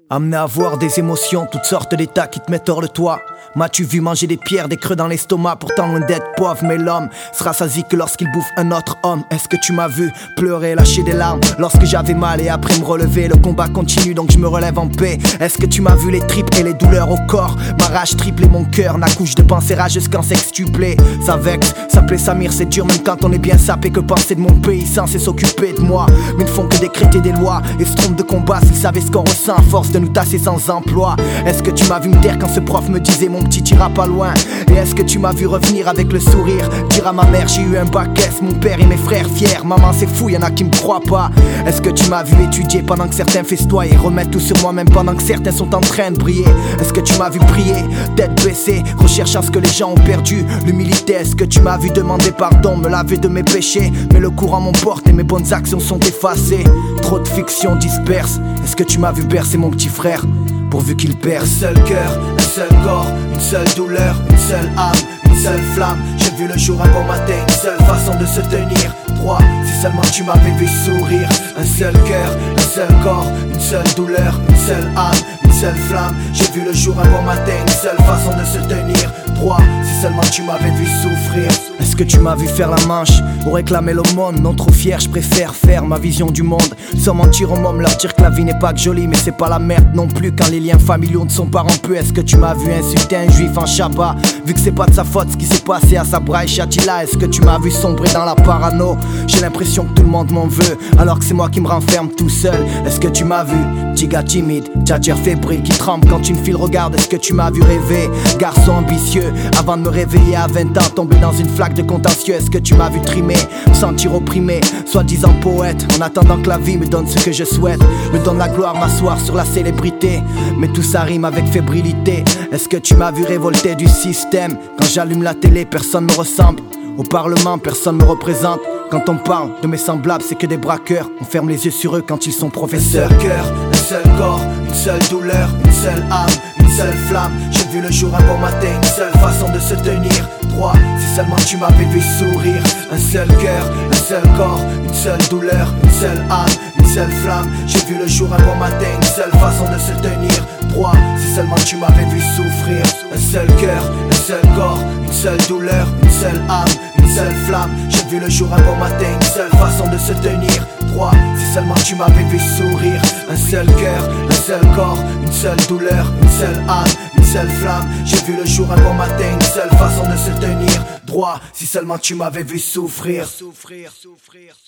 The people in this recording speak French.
Amené à voir des émotions, toutes sortes d'états qui te mettent hors le toit. M'as-tu vu manger des pierres, des creux dans l'estomac, pourtant loin d'être pauvre, mais l'homme se rassasie que lorsqu'il bouffe un autre homme. Est-ce que tu m'as vu pleurer, lâcher des larmes lorsque j'avais mal et après me relever? Le combat continue donc je me relève en paix. Est-ce que tu m'as vu les tripes et les douleurs au corps? Ma rage triple et mon cœur n'accouche de pensées rageuses qu'en sextuplé. Ça vexe, s'appeler Samir c'est dur même quand on est bien sapé. Que penser de mon pays sans s'occuper de moi? Mais ne font que décréter des lois et se trompent de combat s'ils savaient ce qu'on ressent à force de nous tasser sans emploi. Est-ce que tu m'as vu me taire quand ce prof me disait mon petit t'iras pas loin? Et est-ce que tu m'as vu revenir avec le sourire, dire à ma mère j'ai eu un bac S, mon père et mes frères fiers? Maman c'est fou, y'en a qui me croient pas. Est-ce que tu m'as vu étudier pendant que certains festoient et remettre tout sur moi-même pendant que certains sont en train de briller? Est-ce que tu m'as vu prier, tête baissée, recherchant ce que les gens ont perdu, l'humilité? Est-ce que tu m'as vu demander pardon, me laver de mes péchés? Mais le courant m'emporte et mes bonnes actions sont effacées. Trop de fiction disperse. Est-ce que tu m'as vu bercer mon petit frère pourvu qu'il perce? Un seul cœur, un seul corps, une seule douleur, une seule âme, une seule flamme. J'ai vu le jour un bon matin, une seule façon de se tenir droit. Si seulement tu m'avais vu sourire. Un seul cœur, un seul corps, une seule douleur, une seule âme, une seule flamme. J'ai vu le jour un bon matin, une seule façon de se tenir droit. Si seulement tu m'avais vu souffrir. Est-ce que tu m'as vu faire la manche ou réclamer l'aumône? Non trop fier, je préfère faire ma vision du monde sans mentir aux mômes, leur dire que la vie n'est pas que jolie. Mais c'est pas la merde non plus quand les liens familiaux ne sont pas rompus. Est-ce que tu m'as vu insulter un juif en Shabbat, vu que c'est pas de sa faute ce qui s'est passé à Sabra et Shatila? Est-ce que tu m'as vu sombrer dans la parano? J'ai l'impression que tout le monde m'en veut alors que c'est moi qui me renferme tout seul. Est-ce que tu m'as vu, petit gars timide, tchatcher fébrile qui tremble quand une fille le regarde? Est-ce que tu m'as vu rêver, garçon ambitieux, avant de me réveiller à 20 ans, tomber dans une flaque de contentieux? Est-ce que tu m'as vu trimer, me sentir opprimé, soi-disant poète, en attendant que la vie me donne ce que je souhaite, me donne la gloire, m'asseoir sur la célébrité? Mais tout ça rime avec fébrilité. Est-ce que tu m'as vu révolter du système? Quand j'allume la télé, personne me ressemble. Au Parlement, personne me représente. Quand on parle de mes semblables, c'est que des braqueurs. On ferme les yeux sur eux quand ils sont professeurs. Un seul cœur, un seul corps, une seule douleur, une seule âme, une seule flamme. J'ai vu le jour un bon matin, une seule façon de se tenir droit. Si seulement tu m'avais vu sourire. Un seul cœur, un seul corps, une seule douleur, une seule âme, une seule flamme. J'ai vu le jour un bon matin, une seule façon de se tenir droit. Si seulement tu m'avais vu souffrir. Un seul cœur, un seul corps, une seule douleur, une seule âme, une seule flamme. J'ai vu le jour un bon matin, une seule façon de se tenir droit. Si seulement tu m'avais vu sourire. Un seul cœur, un seul corps, une seule douleur, une seule âme, une seule flamme. J'ai vu le jour un bon matin, une seule façon de se tenir droit. Si seulement tu m'avais vu souffrir.